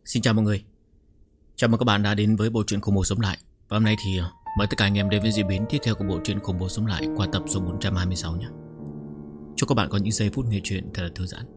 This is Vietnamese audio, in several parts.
Xin chào mọi người. Chào mừng các bạn đã đến với bộ truyện Khủng Bố Sống Lại. Và hôm nay thì mời tất cả anh em đến với diễn biến tiếp theo của bộ truyện Khủng Bố Sống Lại qua tập số 426 nhé. Chúc các bạn có những giây phút nghe chuyện thật là thư giãn.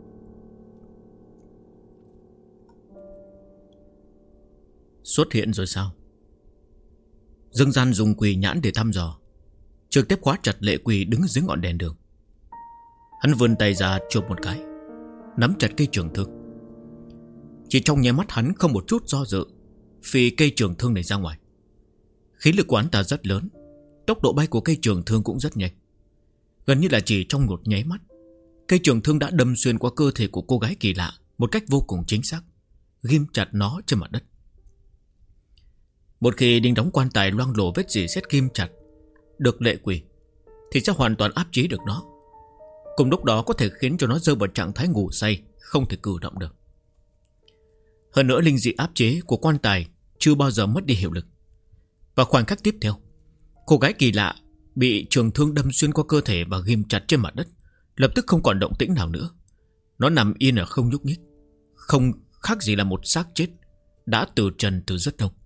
Xuất hiện rồi sao? Dương Gian dùng quỷ nhãn để thăm dò, trực tiếp khóa chặt Lệ Quỷ đứng dưới ngọn đèn đường. Hắn vươn tay ra chụp một cái, nắm chặt cây trường thương. Chỉ trong nháy mắt hắn không một chút do dự, phi cây trường thương này ra ngoài. Khí lực của hắn ta rất lớn, tốc độ bay của cây trường thương cũng rất nhanh. Gần như là chỉ trong một nháy mắt, cây trường thương đã đâm xuyên qua cơ thể của cô gái kỳ lạ một cách vô cùng chính xác, ghim chặt nó trên mặt đất. Một khi đinh đóng quan tài loang lổ vết rỉ sét ghim chặt được Lệ Quỷ, thì sẽ hoàn toàn áp chế được nó. Cùng lúc đó có thể khiến cho nó rơi vào trạng thái ngủ say, không thể cử động được. Hơn nữa linh dị áp chế của quan tài chưa bao giờ mất đi hiệu lực. Và khoảnh khắc tiếp theo, cô gái kỳ lạ bị trường thương đâm xuyên qua cơ thể và ghim chặt trên mặt đất, lập tức không còn động tĩnh nào nữa. Nó nằm yên ở không nhúc nhích, không khác gì là một xác chết đã từ trần từ rất lâu.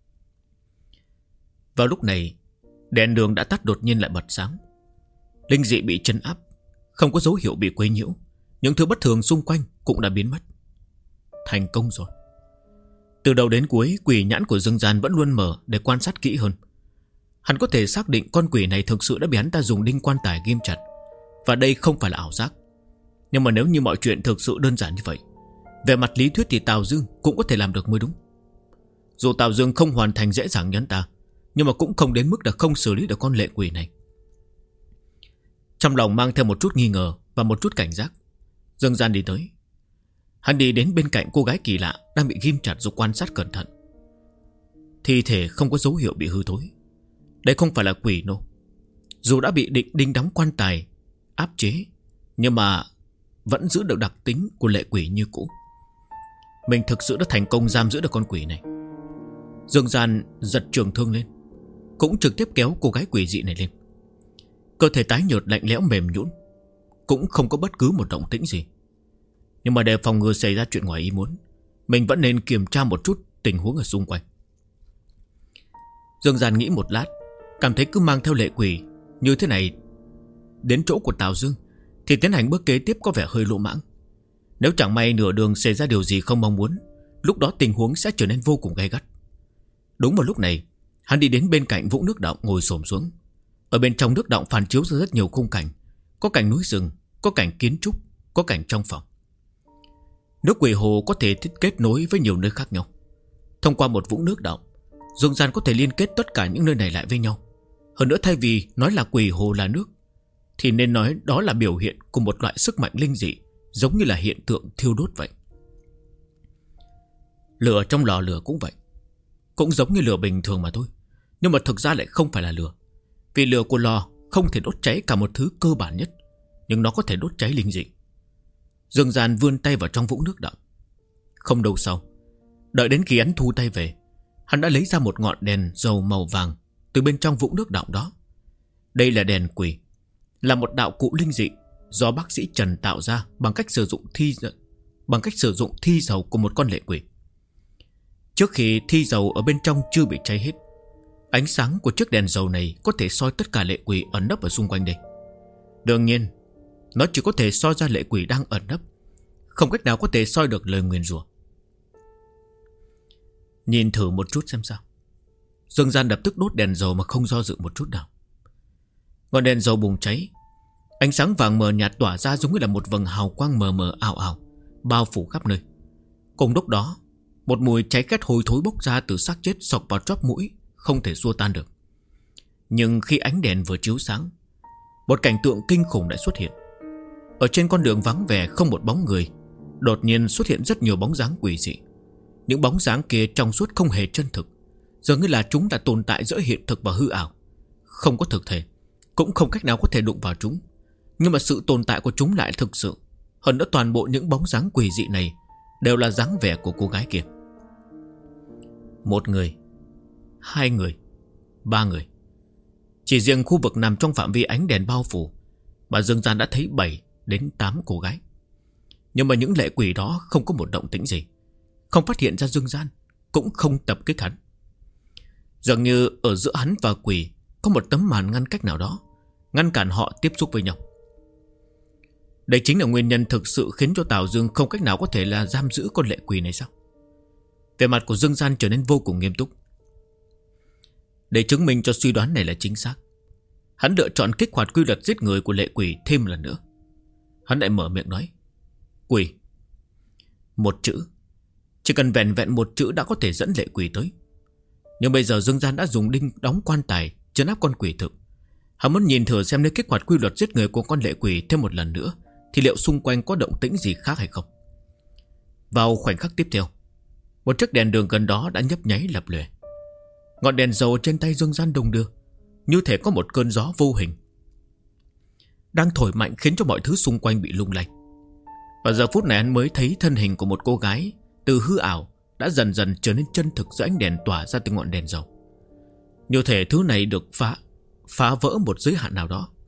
Vào lúc này, đèn đường đã tắt đột nhiên lại bật sáng. Linh dị bị trấn áp, không có dấu hiệu bị quấy nhiễu. Những thứ bất thường xung quanh cũng đã biến mất. Thành công rồi. Từ đầu đến cuối, quỷ nhãn của Dương Gian vẫn luôn mở để quan sát kỹ hơn. Hắn có thể xác định con quỷ này thực sự đã bị hắn ta dùng đinh quan tài ghim chặt, và đây không phải là ảo giác. Nhưng mà nếu như mọi chuyện thực sự đơn giản như vậy, về mặt lý thuyết thì Tào Dương cũng có thể làm được mới đúng. Dù Tào Dương không hoàn thành dễ dàng như hắn ta, nhưng mà cũng không đến mức là không xử lý được con lệ quỷ này. Trong lòng mang theo một chút nghi ngờ và một chút cảnh giác, Dương Gian đi tới. Hắn đi đến bên cạnh cô gái kỳ lạ đang bị ghim chặt rồi quan sát cẩn thận. Thi thể không có dấu hiệu bị hư thối. Đây không phải là quỷ nô. Dù đã bị đinh đóng quan tài áp chế, nhưng mà vẫn giữ được đặc tính của lệ quỷ như cũ. Mình thực sự đã thành công giam giữ được con quỷ này. Dương Gian giật trường thương lên, cũng trực tiếp kéo cô gái quỷ dị này lên. Cơ thể tái nhợt lạnh lẽo mềm nhũn, cũng không có bất cứ một động tĩnh gì. Nhưng mà để phòng ngừa xảy ra chuyện ngoài ý muốn, mình vẫn nên kiểm tra một chút tình huống ở xung quanh. Dương Gian nghĩ một lát, cảm thấy cứ mang theo lệ quỷ như thế này đến chỗ của Tào Dương thì tiến hành bước kế tiếp có vẻ hơi lỗ mãng. Nếu chẳng may nửa đường xảy ra điều gì không mong muốn, lúc đó tình huống sẽ trở nên vô cùng gay gắt. Đúng vào lúc này, hắn đi đến bên cạnh vũng nước động ngồi xổm xuống. Ở bên trong nước động phản chiếu ra rất nhiều khung cảnh. Có cảnh núi rừng, có cảnh kiến trúc, có cảnh trong phòng. Nước quỷ hồ có thể kết nối với nhiều nơi khác nhau. Thông qua một vũng nước động, Dương Gian có thể liên kết tất cả những nơi này lại với nhau. Hơn nữa thay vì nói là quỷ hồ là nước, thì nên nói đó là biểu hiện của một loại sức mạnh linh dị, giống như là hiện tượng thiêu đốt vậy. Lửa trong lò lửa cũng vậy, cũng giống như lửa bình thường mà thôi. Nhưng mà thực ra lại không phải là lửa. Vì lửa của lò không thể đốt cháy cả một thứ cơ bản nhất, nhưng nó có thể đốt cháy linh dị. Dương Gian vươn tay vào trong vũng nước động. Không lâu sau, đợi đến khi hắn thu tay về, hắn đã lấy ra một ngọn đèn dầu màu vàng từ bên trong vũng nước động đó. Đây là đèn quỷ, là một đạo cụ linh dị do bác sĩ Trần tạo ra bằng cách sử dụng thi dầu của một con lệ quỷ. Trước khi thi dầu ở bên trong chưa bị cháy hết, ánh sáng của chiếc đèn dầu này có thể soi tất cả lệ quỷ ẩn nấp ở xung quanh đây. Đương nhiên, nó chỉ có thể soi ra lệ quỷ đang ẩn nấp, không cách nào có thể soi được lời nguyền rủa. Nhìn thử một chút xem sao. Dương Gian lập tức đốt đèn dầu mà không do dự một chút nào. Ngọn đèn dầu bùng cháy, ánh sáng vàng mờ nhạt tỏa ra giống như là một vầng hào quang mờ mờ ảo ảo, bao phủ khắp nơi. Cùng lúc đó, một mùi cháy khét hôi thối bốc ra từ xác chết xộc vào chóp mũi, không thể xua tan được. Nhưng khi ánh đèn vừa chiếu sáng, một cảnh tượng kinh khủng đã xuất hiện. Ở trên con đường vắng vẻ không một bóng người, đột nhiên xuất hiện rất nhiều bóng dáng quỷ dị. Những bóng dáng kia trong suốt không hề chân thực, dường như là chúng đã tồn tại giữa hiện thực và hư ảo, không có thực thể, cũng không cách nào có thể đụng vào chúng. Nhưng mà sự tồn tại của chúng lại thực sự. Hơn nữa toàn bộ những bóng dáng quỷ dị này đều là dáng vẻ của cô gái kia. Một người, hai người, ba người. Chỉ riêng khu vực nằm trong phạm vi ánh đèn bao phủ, bà Dương Gian đã thấy 7 đến 8 cô gái. Nhưng mà những lệ quỷ đó không có một động tĩnh gì, không phát hiện ra Dương Gian, cũng không tập kích hắn. Dường như ở giữa hắn và quỷ có một tấm màn ngăn cách nào đó, ngăn cản họ tiếp xúc với nhau. Đây chính là nguyên nhân thực sự khiến cho Tào Dương không cách nào có thể là giam giữ con lệ quỷ này sao? Vẻ mặt của Dương Gian trở nên vô cùng nghiêm túc. Để chứng minh cho suy đoán này là chính xác, hắn lựa chọn kích hoạt quy luật giết người của lệ quỷ thêm lần nữa. Hắn lại mở miệng nói: Quỷ. Một chữ. Chỉ cần vẹn vẹn một chữ đã có thể dẫn lệ quỷ tới. Nhưng bây giờ Dương Gian đã dùng đinh đóng quan tài trấn áp con quỷ thực. Hắn muốn nhìn thử xem nếu kích hoạt quy luật giết người của con lệ quỷ thêm một lần nữa thì liệu xung quanh có động tĩnh gì khác hay không. Vào khoảnh khắc tiếp theo, một chiếc đèn đường gần đó đã nhấp nháy lập lòe. Ngọn đèn dầu trên tay Dương Gian đung đưa, như thể có một cơn gió vô hình đang thổi mạnh khiến cho mọi thứ xung quanh bị lung lay. Và giờ phút này hắn mới thấy thân hình của một cô gái từ hư ảo đã dần dần trở nên chân thực dưới ánh đèn tỏa ra từ ngọn đèn dầu. Như thể thứ này được phá vỡ một giới hạn nào đó,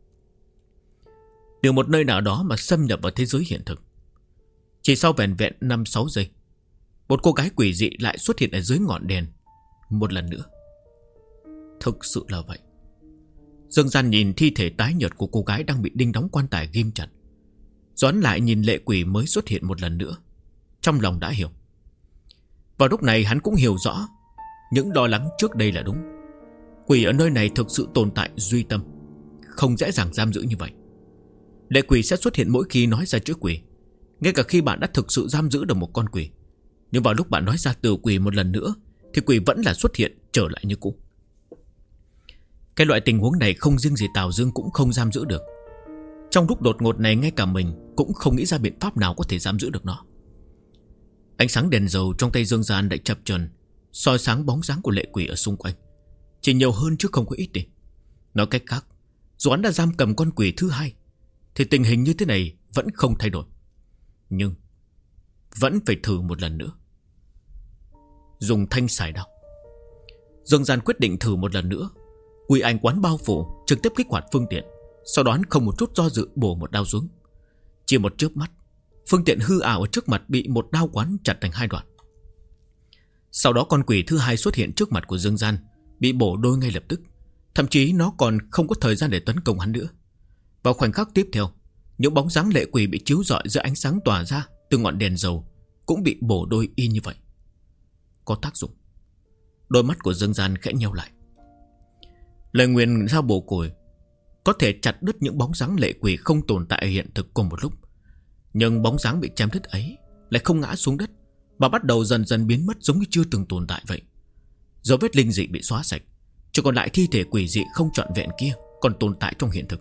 từ một nơi nào đó mà xâm nhập vào thế giới hiện thực. Chỉ sau vẻn vẹn 5-6 giây, một cô gái quỷ dị lại xuất hiện ở dưới ngọn đèn một lần nữa. Thực sự là vậy. Dương Gian nhìn thi thể tái nhợt của cô gái đang bị đinh đóng quan tài ghim chặt, Doãn lại nhìn lệ quỷ mới xuất hiện một lần nữa, trong lòng đã hiểu. Vào lúc này hắn cũng hiểu rõ những lo lắng trước đây là đúng. Quỷ ở nơi này thực sự tồn tại duy tâm, không dễ dàng giam giữ như vậy. Lệ quỷ sẽ xuất hiện mỗi khi nói ra chữ quỷ, ngay cả khi bạn đã thực sự giam giữ được một con quỷ. Nhưng vào lúc bạn nói ra từ quỷ một lần nữa thì quỷ vẫn là xuất hiện trở lại như cũ. Cái loại tình huống này không riêng gì Tào Dương cũng không giam giữ được. Trong lúc đột ngột này ngay cả mình cũng không nghĩ ra biện pháp nào có thể giam giữ được nó. Ánh sáng đèn dầu trong tay Dương Gian đã chập chờn soi sáng bóng dáng của lệ quỷ ở xung quanh, chỉ nhiều hơn chứ không có ít đi. Nói cách khác, dù hắn đã giam cầm con quỷ thứ hai thì tình hình như thế này vẫn không thay đổi. Nhưng vẫn phải thử một lần nữa. Dùng thanh sải đao. Dương Gian quyết định thử một lần nữa. Quỷ ảnh quán bao phủ, trực tiếp kích hoạt phương tiện. Sau đó hắn không một chút do dự bổ một đao xuống. Chỉ một chớp mắt, phương tiện hư ảo ở trước mặt bị một đao quán chặt thành hai đoạn. Sau đó con quỷ thứ hai xuất hiện trước mặt của Dương Gian, bị bổ đôi ngay lập tức. Thậm chí nó còn không có thời gian để tấn công hắn nữa. Vào khoảnh khắc tiếp theo, những bóng dáng lệ quỷ bị chiếu rọi giữa ánh sáng tỏa ra từ ngọn đèn dầu cũng bị bổ đôi y như vậy. Có tác dụng. Đôi mắt của Dương Gian khẽ nheo lại. Lời nguyền giao bổ củi có thể chặt đứt những bóng dáng lệ quỷ không tồn tại ở hiện thực cùng một lúc. Nhưng bóng dáng bị chém đứt ấy lại không ngã xuống đất, mà bắt đầu dần dần biến mất giống như chưa từng tồn tại vậy. Dấu vết linh dị bị xóa sạch, chỉ còn lại thi thể quỷ dị không trọn vẹn kia còn tồn tại trong hiện thực.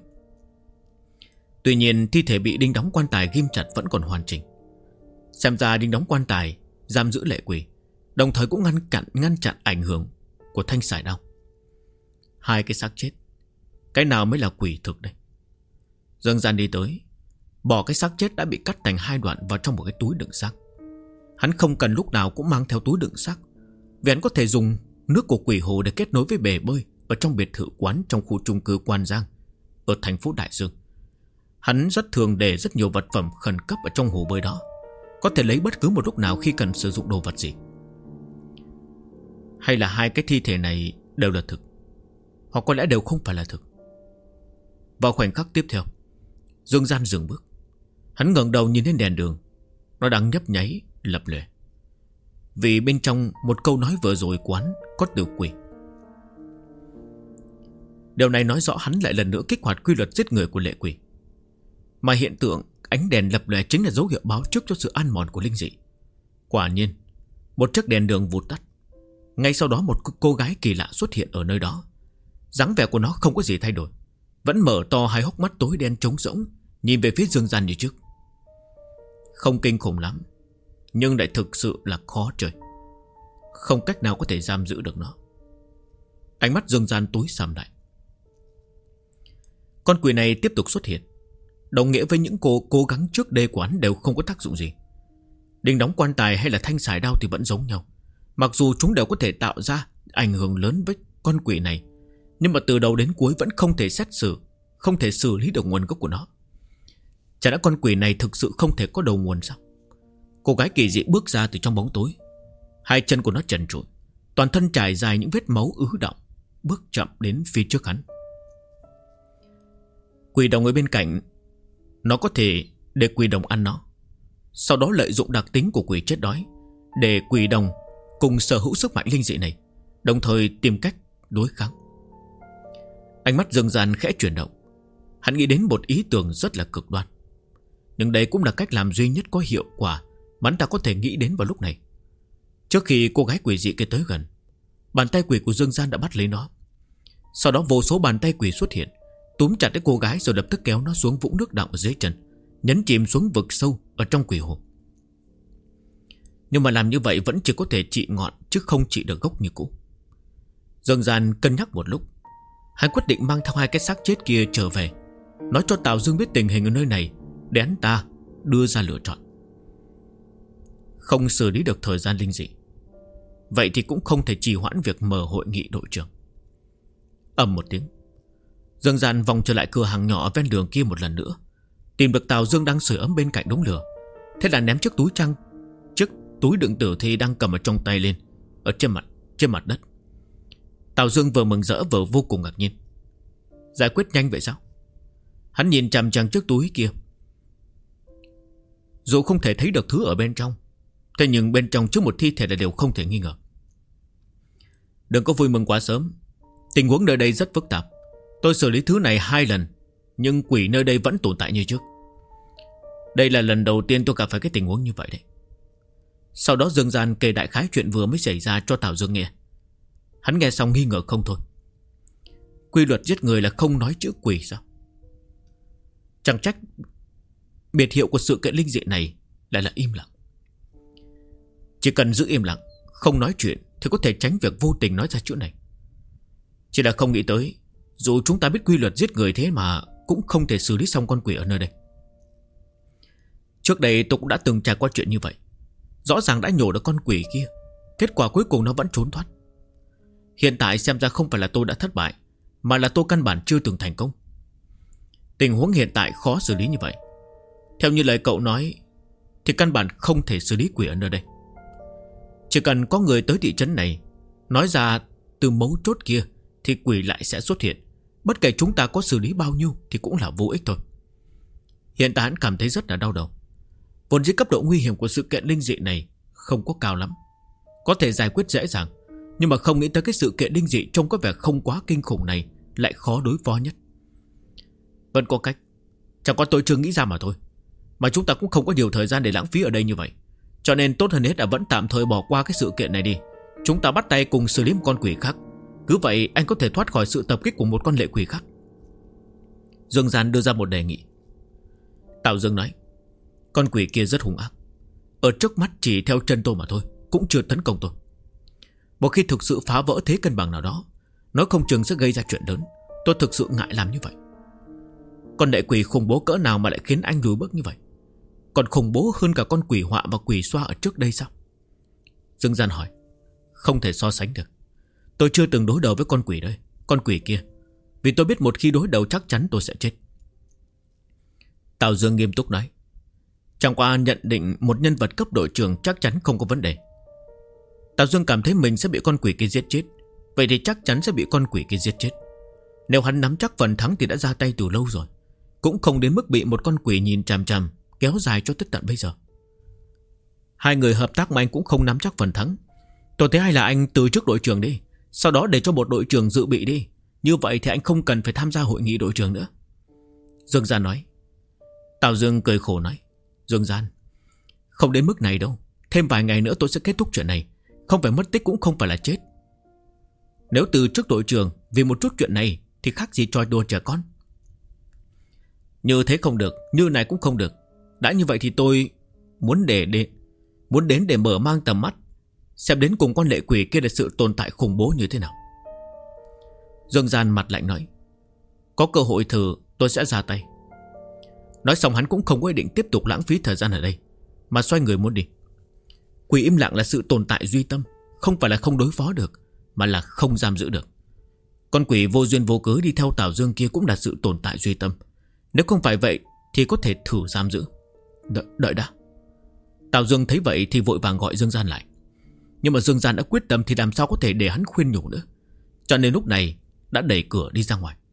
Tuy nhiên thi thể bị đinh đóng quan tài ghim chặt vẫn còn hoàn chỉnh. Xem ra đinh đóng quan tài giam giữ lệ quỷ, đồng thời cũng ngăn chặn ảnh hưởng của thanh sải đao. Hai cái xác chết, cái nào mới là quỷ thực đây? Dương Gian đi tới, bỏ cái xác chết đã bị cắt thành hai đoạn vào trong một cái túi đựng xác. Hắn không cần lúc nào cũng mang theo túi đựng xác, vì hắn có thể dùng nước của quỷ hồ để kết nối với bể bơi ở trong biệt thự quán trong khu chung cư Quan Giang ở thành phố Đại Dương. Hắn rất thường để rất nhiều vật phẩm khẩn cấp ở trong hồ bơi đó, có thể lấy bất cứ một lúc nào khi cần sử dụng đồ vật gì. Hay là hai cái thi thể này đều là thực, hoặc có lẽ đều không phải là thực. Vào khoảnh khắc tiếp theo, Dương Gian dừng bước. Hắn ngẩng đầu nhìn lên đèn đường, nó đang nhấp nháy lập lòe, vì bên trong một câu nói vừa rồi quán có từ quỷ. Điều này nói rõ hắn lại lần nữa kích hoạt quy luật giết người của lệ quỷ. Mà hiện tượng ánh đèn lập lòe chính là dấu hiệu báo trước cho sự ăn mòn của linh dị. Quả nhiên, một chiếc đèn đường vụt tắt. Ngay sau đó một cô gái kỳ lạ xuất hiện ở nơi đó. Dáng vẻ của nó không có gì thay đổi, vẫn mở to hai hốc mắt tối đen trống rỗng, nhìn về phía Dương Gian như trước. Không kinh khủng lắm, nhưng lại thực sự là khó chơi, không cách nào có thể giam giữ được nó. Ánh mắt Dương Gian tối sầm lại. Con quỷ này tiếp tục xuất hiện, đồng nghĩa với những cố gắng trước đây của hắn đều không có tác dụng gì. Đinh đóng quan tài hay là thanh sải đao thì vẫn giống nhau. Mặc dù chúng đều có thể tạo ra ảnh hưởng lớn với con quỷ này, nhưng mà từ đầu đến cuối vẫn không thể xét xử, không thể xử lý được nguồn gốc của nó. Chả lẽ con quỷ này thực sự không thể có đầu nguồn sao? Cô gái kỳ dị bước ra từ trong bóng tối. Hai chân của nó trần trụi, toàn thân trải dài những vết máu ứ đọng, bước chậm đến phía trước hắn. Quỷ đồng ở bên cạnh, nó có thể để quỷ đồng ăn nó, sau đó lợi dụng đặc tính của quỷ chết đói để quỷ đồng cùng sở hữu sức mạnh linh dị này, đồng thời tìm cách đối kháng. Ánh mắt Dương Gian khẽ chuyển động. Hắn nghĩ đến một ý tưởng rất là cực đoan, nhưng đây cũng là cách làm duy nhất có hiệu quả mà hắn ta có thể nghĩ đến vào lúc này. Trước khi cô gái quỷ dị kia tới gần, bàn tay quỷ của Dương Gian đã bắt lấy nó. Sau đó vô số bàn tay quỷ xuất hiện, túm chặt lấy cô gái rồi lập tức kéo nó xuống vũng nước đọng ở dưới chân, nhấn chìm xuống vực sâu ở trong quỷ hồ. Nhưng mà làm như vậy vẫn chỉ có thể trị ngọn, chứ không trị được gốc như cũ. Dương Gian cân nhắc một lúc, hắn quyết định mang theo hai cái xác chết kia trở về, nói cho Tào Dương biết tình hình ở nơi này, để hắn ta đưa ra lựa chọn. Không xử lý được thời gian linh dị, vậy thì cũng không thể trì hoãn việc mở hội nghị đội trưởng. Ầm một tiếng, Dương Gian vòng trở lại cửa hàng nhỏ ven đường kia một lần nữa, tìm được Tào Dương đang sưởi ấm bên cạnh đống lửa. Thế là ném chiếc túi đựng tử thi đang cầm ở trong tay lên ở trên mặt đất. Tào Dương vừa mừng rỡ vừa vô cùng ngạc nhiên. Giải quyết nhanh vậy sao? Hắn nhìn chằm chằm chiếc túi kia. Dù không thể thấy được thứ ở bên trong, thế nhưng bên trong chứa một thi thể là điều không thể nghi ngờ. Đừng có vui mừng quá sớm, tình huống nơi đây rất phức tạp. Tôi xử lý thứ này 2 lần, nhưng quỷ nơi đây vẫn tồn tại như trước. Đây là lần đầu tiên tôi gặp phải cái tình huống như vậy đấy. Sau đó Dương Gian kể đại khái chuyện vừa mới xảy ra cho Tào Dương nghe. Hắn nghe xong nghi ngờ không thôi. Quy luật giết người là không nói chữ quỷ sao? Chẳng trách biệt hiệu của sự kiện linh dị này lại là im lặng. Chỉ cần giữ im lặng, không nói chuyện thì có thể tránh việc vô tình nói ra chữ này. Chỉ là không nghĩ tới, dù chúng ta biết quy luật giết người thế mà cũng không thể xử lý xong con quỷ ở nơi đây. Trước đây tôi cũng đã từng trải qua chuyện như vậy. Rõ ràng đã nhổ được con quỷ kia, kết quả cuối cùng nó vẫn trốn thoát. Hiện tại xem ra không phải là tôi đã thất bại, mà là tôi căn bản chưa từng thành công. Tình huống hiện tại khó xử lý như vậy. Theo như lời cậu nói thì căn bản không thể xử lý quỷ ở nơi đây. Chỉ cần có người tới thị trấn này nói ra từ mấu chốt kia thì quỷ lại sẽ xuất hiện. Bất kể chúng ta có xử lý bao nhiêu thì cũng là vô ích thôi. Hiện tại hắn cảm thấy rất là đau đầu. Vốn dĩ cấp độ nguy hiểm của sự kiện linh dị này không có cao lắm, có thể giải quyết dễ dàng. Nhưng mà không nghĩ tới cái sự kiện linh dị trông có vẻ không quá kinh khủng này lại khó đối phó nhất. Vẫn có cách, chẳng qua tôi chưa nghĩ ra mà thôi. Mà chúng ta cũng không có nhiều thời gian để lãng phí ở đây như vậy, cho nên tốt hơn hết là vẫn tạm thời bỏ qua cái sự kiện này đi. Chúng ta bắt tay cùng xử lý một con quỷ khác. Cứ vậy anh có thể thoát khỏi sự tập kích của một con lệ quỷ khác. Dương Gian đưa ra một đề nghị. Tào Dương nói, con quỷ kia rất hung ác, ở trước mắt chỉ theo chân tôi mà thôi, cũng chưa tấn công tôi. Một khi thực sự phá vỡ thế cân bằng nào đó, nó không chừng sẽ gây ra chuyện lớn. Tôi thực sự ngại làm như vậy. Con lệ quỷ khủng bố cỡ nào mà lại khiến anh lùi bước như vậy? Còn khủng bố hơn cả con quỷ họa và quỷ xoa ở trước đây sao? Dương Gian hỏi. Không thể so sánh được. Tôi chưa từng đối đầu với con quỷ đây, con quỷ kia, vì tôi biết một khi đối đầu chắc chắn tôi sẽ chết. Tào Dương nghiêm túc nói. Chẳng qua nhận định một nhân vật cấp đội trưởng chắc chắn không có vấn đề. Tào Dương cảm thấy mình sẽ bị con quỷ kia giết chết, vậy thì chắc chắn sẽ bị con quỷ kia giết chết. Nếu hắn nắm chắc phần thắng thì đã ra tay từ lâu rồi, cũng không đến mức bị một con quỷ nhìn chằm chằm kéo dài cho tới tận bây giờ. Hai người hợp tác mà anh cũng không nắm chắc phần thắng. Tôi thấy hay là anh từ chức đội trưởng đi, sau đó để cho một đội trưởng dự bị đi. Như vậy thì anh không cần phải tham gia hội nghị đội trưởng nữa, Dương Gian nói. Tào Dương cười khổ nói. Dương Gian, không đến mức này đâu. Thêm vài ngày nữa tôi sẽ kết thúc chuyện này. Không phải mất tích cũng không phải là chết. Nếu từ chức đội trưởng vì một chút chuyện này thì khác gì trò đùa trẻ con. Như thế không được, như này cũng không được. Đã như vậy thì tôi muốn đến để mở mang tầm mắt, xem đến cùng con lệ quỷ kia là sự tồn tại khủng bố như thế nào. Dương Gian mặt lạnh nói. Có cơ hội thử tôi sẽ ra tay. Nói xong hắn cũng không có ý định tiếp tục lãng phí thời gian ở đây, mà xoay người muốn đi. Quỷ im lặng là sự tồn tại duy tâm, không phải là không đối phó được, mà là không giam giữ được. Con quỷ vô duyên vô cớ đi theo Tào Dương kia cũng là sự tồn tại duy tâm. Nếu không phải vậy thì có thể thử giam giữ. Đợi đã. Tào Dương thấy vậy thì vội vàng gọi Dương Gian lại. Nhưng mà Dương Gian đã quyết tâm thì làm sao có thể để hắn khuyên nhủ nữa, cho nên lúc này đã đẩy cửa đi ra ngoài.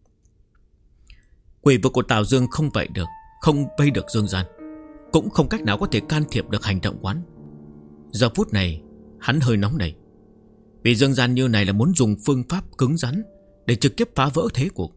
Quỷ vực của Tào Dương không vậy được, không vây được Dương Gian, cũng không cách nào có thể can thiệp được hành động quán. Giờ phút này hắn hơi nóng nảy, vì Dương Gian như này là muốn dùng phương pháp cứng rắn để trực tiếp phá vỡ thế cuộc.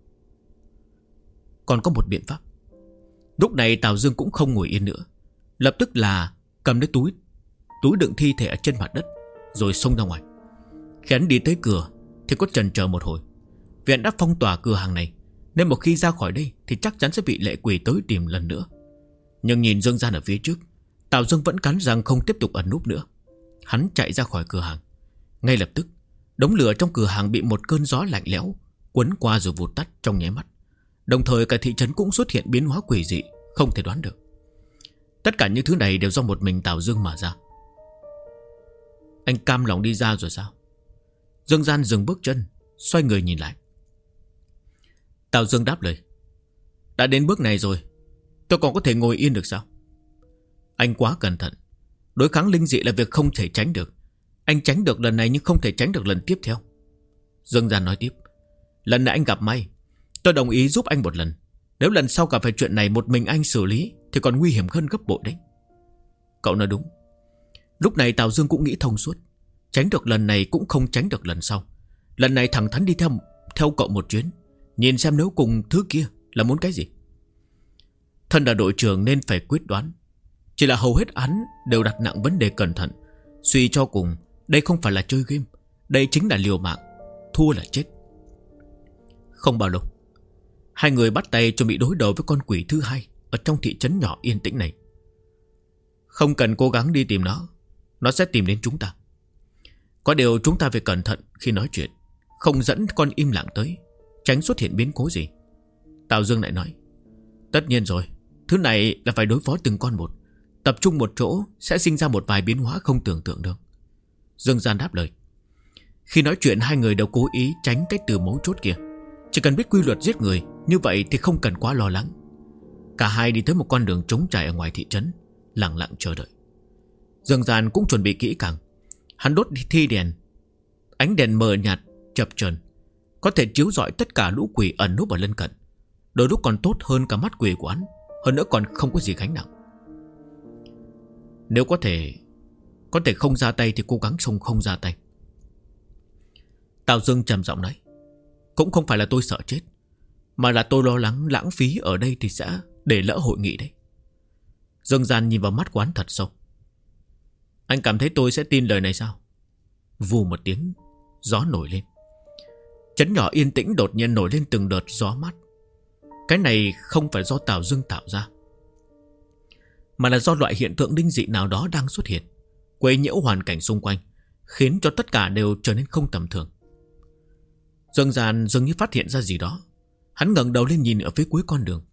Còn có một biện pháp. Lúc này Tào Dương cũng không ngồi yên nữa, lập tức là cầm lấy túi đựng thi thể ở trên mặt đất, rồi xông ra ngoài. Khi hắn đi tới cửa thì có chần chờ một hồi. Viện đã phong tỏa cửa hàng này, nên một khi ra khỏi đây thì chắc chắn sẽ bị lệ quỷ tới tìm lần nữa. Nhưng nhìn Dương Gian ở phía trước, Tào Dương vẫn cắn răng không tiếp tục ẩn núp nữa. Hắn chạy ra khỏi cửa hàng. Ngay lập tức, đống lửa trong cửa hàng bị một cơn gió lạnh lẽo cuốn qua rồi vụt tắt trong nháy mắt. Đồng thời cả thị trấn cũng xuất hiện biến hóa quỷ dị không thể đoán được. Tất cả những thứ này đều do một mình Tào Dương mà ra. Anh cam lòng đi ra rồi sao? Dương Gian dừng bước chân, xoay người nhìn lại. Tào Dương đáp lời. Đã đến bước này rồi, tôi còn có thể ngồi yên được sao? Anh quá cẩn thận. Đối kháng linh dị là việc không thể tránh được. Anh tránh được lần này nhưng không thể tránh được lần tiếp theo. Dương Gian nói tiếp. Lần này anh gặp may, tôi đồng ý giúp anh một lần. Nếu lần sau gặp phải chuyện này một mình anh xử lý thì còn nguy hiểm hơn gấp bội đấy. Cậu nói đúng. Lúc này Tào Dương cũng nghĩ thông suốt. Tránh được lần này cũng không tránh được lần sau. Lần này thẳng thắn đi theo cậu một chuyến, nhìn xem nếu cùng thứ kia là muốn cái gì. Thân là đội trưởng nên phải quyết đoán. Chỉ là hầu hết án đều đặt nặng vấn đề cẩn thận. Suy cho cùng, đây không phải là chơi game, đây chính là liều mạng. Thua là chết. Không bao lâu, hai người bắt tay chuẩn bị đối đầu với con quỷ thứ hai ở trong thị trấn nhỏ yên tĩnh này. Không cần cố gắng đi tìm nó sẽ tìm đến chúng ta. Có điều chúng ta phải cẩn thận khi nói chuyện, không dẫn con im lặng tới, tránh xuất hiện biến cố gì. Tào Dương lại nói. Tất nhiên rồi, thứ này là phải đối phó từng con một. Tập trung một chỗ sẽ sinh ra một vài biến hóa không tưởng tượng được. Dương Gian đáp lời. Khi nói chuyện hai người đều cố ý tránh cái từ mấu chốt kia. Chỉ cần biết quy luật giết người, như vậy thì không cần quá lo lắng. Cả hai đi tới một con đường trống trải ở ngoài thị trấn, lặng lặng chờ đợi. Dương Gian cũng chuẩn bị kỹ càng. Hắn đốt thi đèn. Ánh đèn mờ nhạt chập chờn có thể chiếu rọi tất cả lũ quỷ ẩn núp ở lân cận. Đôi lúc còn tốt hơn cả mắt quỷ của hắn. Hơn nữa còn không có gì gánh nặng. Nếu có thể không ra tay thì cố gắng không ra tay. Tào Dương trầm giọng nói. Cũng không phải là tôi sợ chết, mà là tôi lo lắng lãng phí ở đây thì sẽ để lỡ hội nghị đấy. Dương Gian nhìn vào mắt của hắn thật sâu. Anh cảm thấy tôi sẽ tin lời này sao? Vù một tiếng, gió nổi lên. Trấn nhỏ yên tĩnh đột nhiên nổi lên từng đợt gió mát. Cái này không phải do Tào Dương tạo ra, mà là do loại hiện tượng linh dị nào đó đang xuất hiện, quấy nhiễu hoàn cảnh xung quanh, khiến cho tất cả đều trở nên không tầm thường. Dương Gian dường như phát hiện ra gì đó. Hắn ngẩng đầu lên nhìn ở phía cuối con đường.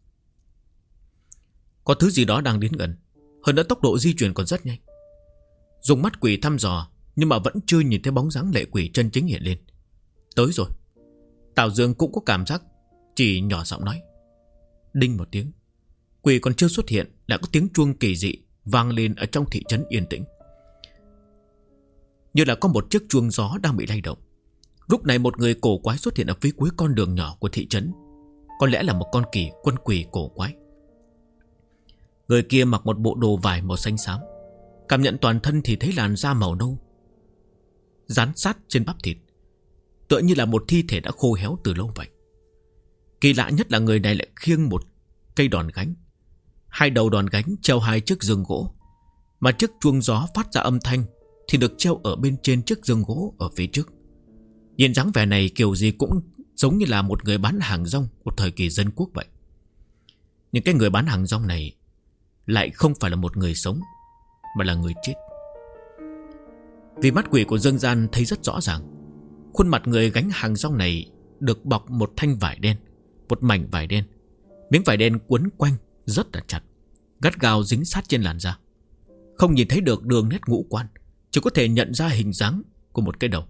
Có thứ gì đó đang đến gần, hơn nữa tốc độ di chuyển còn rất nhanh. Dùng mắt quỷ thăm dò, nhưng mà vẫn chưa nhìn thấy bóng dáng lệ quỷ chân chính hiện lên. Tới rồi. Tào Dương cũng có cảm giác, chỉ nhỏ giọng nói. Đinh một tiếng, quỷ còn chưa xuất hiện đã có tiếng chuông kỳ dị vang lên ở trong thị trấn yên tĩnh, như là có một chiếc chuông gió đang bị lay động. Lúc này một người cổ quái xuất hiện ở phía cuối con đường nhỏ của thị trấn. Có lẽ là một con quân quỷ cổ quái. Người kia mặc một bộ đồ vải màu xanh xám. Cảm nhận toàn thân thì thấy làn da màu nâu dán sát trên bắp thịt, tựa như là một thi thể đã khô héo từ lâu vậy. Kỳ lạ nhất là người này lại khiêng một cây đòn gánh. Hai đầu đòn gánh treo hai chiếc giường gỗ, mà chiếc chuông gió phát ra âm thanh thì được treo ở bên trên chiếc giường gỗ ở phía trước. Nhìn dáng vẻ này kiểu gì cũng giống như là một người bán hàng rong của thời kỳ dân quốc vậy. Nhưng cái người bán hàng rong này lại không phải là một người sống, mà là người chết. Vì mắt quỷ của Dương Gian thấy rất rõ ràng, khuôn mặt người gánh hàng rong này được bọc một thanh vải đen, một mảnh vải đen. Miếng vải đen quấn quanh rất là chặt, gắt gao dính sát trên làn da. Không nhìn thấy được đường nét ngũ quan, chỉ có thể nhận ra hình dáng của một cái đầu.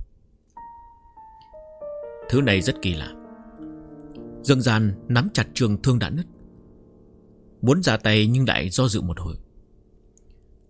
Thứ này rất kỳ lạ. Dương Gian nắm chặt trường thương đã nứt, muốn ra tay nhưng lại do dự một hồi.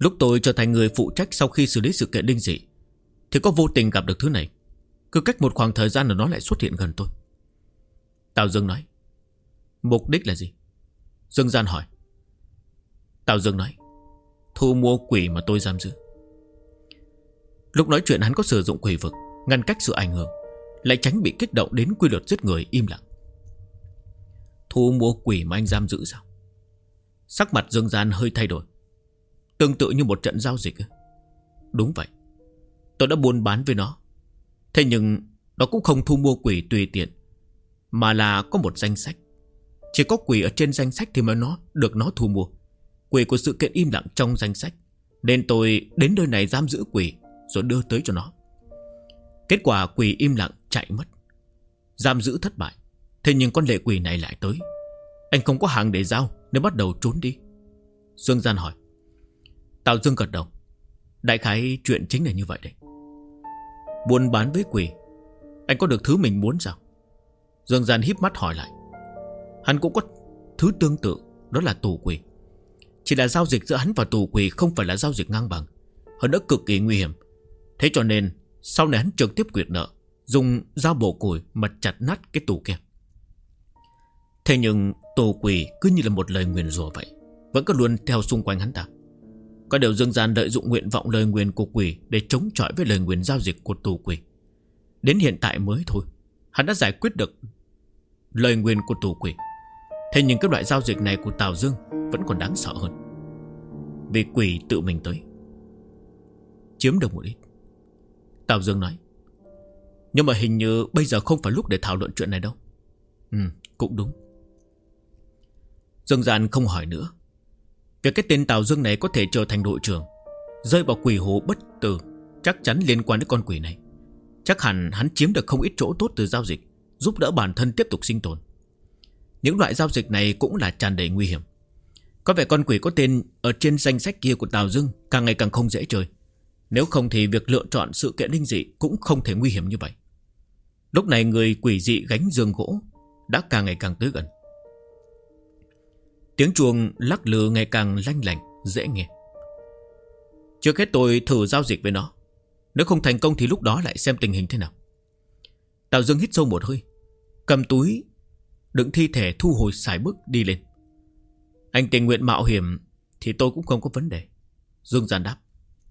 Lúc tôi trở thành người phụ trách sau khi xử lý sự kiện linh dị thì có vô tình gặp được thứ này. Cứ cách một khoảng thời gian rồi nó lại xuất hiện gần tôi. Tào Dương nói. Mục đích là gì? Dương Gian hỏi. Tào Dương nói. Thu mua quỷ mà tôi giam giữ. Lúc nói chuyện hắn có sử dụng quỷ vực ngăn cách sự ảnh hưởng, lại tránh bị kích động đến quy luật giết người, im lặng. Thu mua quỷ mà anh giam giữ sao? Sắc mặt Dương Gian hơi thay đổi. Tương tự như một trận giao dịch. Đúng vậy, tôi đã buôn bán với nó. Thế nhưng nó cũng không thu mua quỷ tùy tiện, mà là có một danh sách. Chỉ có quỷ ở trên danh sách thì mới được nó thu mua. Quỷ của sự kiện im lặng trong danh sách, nên tôi đến nơi này giam giữ quỷ rồi đưa tới cho nó. Kết quả quỷ im lặng chạy mất. Giam giữ thất bại. Thế nhưng con lệ quỷ này lại tới. Anh không có hàng để giao nên bắt đầu trốn đi. Dương Gian hỏi. Tào Dương gật đầu. Đại khái chuyện chính là như vậy đấy. Buôn bán với quỷ, anh có được thứ mình muốn sao? Dương Gian híp mắt hỏi lại. Hắn cũng có thứ tương tự, đó là tù quỷ. Chỉ là giao dịch giữa hắn và tù quỷ không phải là giao dịch ngang bằng, hơn nữa cực kỳ nguy hiểm. Thế cho nên sau này hắn trực tiếp quyệt nợ, dùng dao bổ củi mà chặt nát cái tù kia. Thế nhưng tù quỷ cứ như là một lời nguyền rủa vậy, vẫn cứ luôn theo xung quanh hắn ta. Có điều Dương Gian lợi dụng nguyện vọng lời nguyền của quỷ để chống chọi với lời nguyền giao dịch của tù quỷ. Đến hiện tại mới thôi, hắn đã giải quyết được lời nguyền của tù quỷ. Thế nhưng cái loại giao dịch này của Tào Dương vẫn còn đáng sợ hơn, vì quỷ tự mình tới, chiếm được một ít. Tào Dương nói. Nhưng mà hình như bây giờ không phải lúc để thảo luận chuyện này đâu. Cũng đúng. Dương Gian không hỏi nữa. Việc cái tên Tào Dương này có thể trở thành đội trưởng, rơi vào quỷ hố bất tử, chắc chắn liên quan đến con quỷ này. Chắc hẳn hắn chiếm được không ít chỗ tốt từ giao dịch, giúp đỡ bản thân tiếp tục sinh tồn. Những loại giao dịch này cũng là tràn đầy nguy hiểm. Có vẻ con quỷ có tên ở trên danh sách kia của Tào Dương càng ngày càng không dễ chơi. Nếu không thì việc lựa chọn sự kiện linh dị cũng không thể nguy hiểm như vậy. Lúc này người quỷ dị gánh giường gỗ đã càng ngày càng tới gần. Tiếng chuông lắc lư ngày càng lanh lảnh, dễ nghe. Trước hết tôi thử giao dịch với nó. Nếu không thành công thì lúc đó lại xem tình hình thế nào. Tào Dương hít sâu một hơi, cầm túi đựng thi thể thu hồi sải bước đi lên. Anh tình nguyện mạo hiểm thì tôi cũng không có vấn đề. Dương Gian đáp.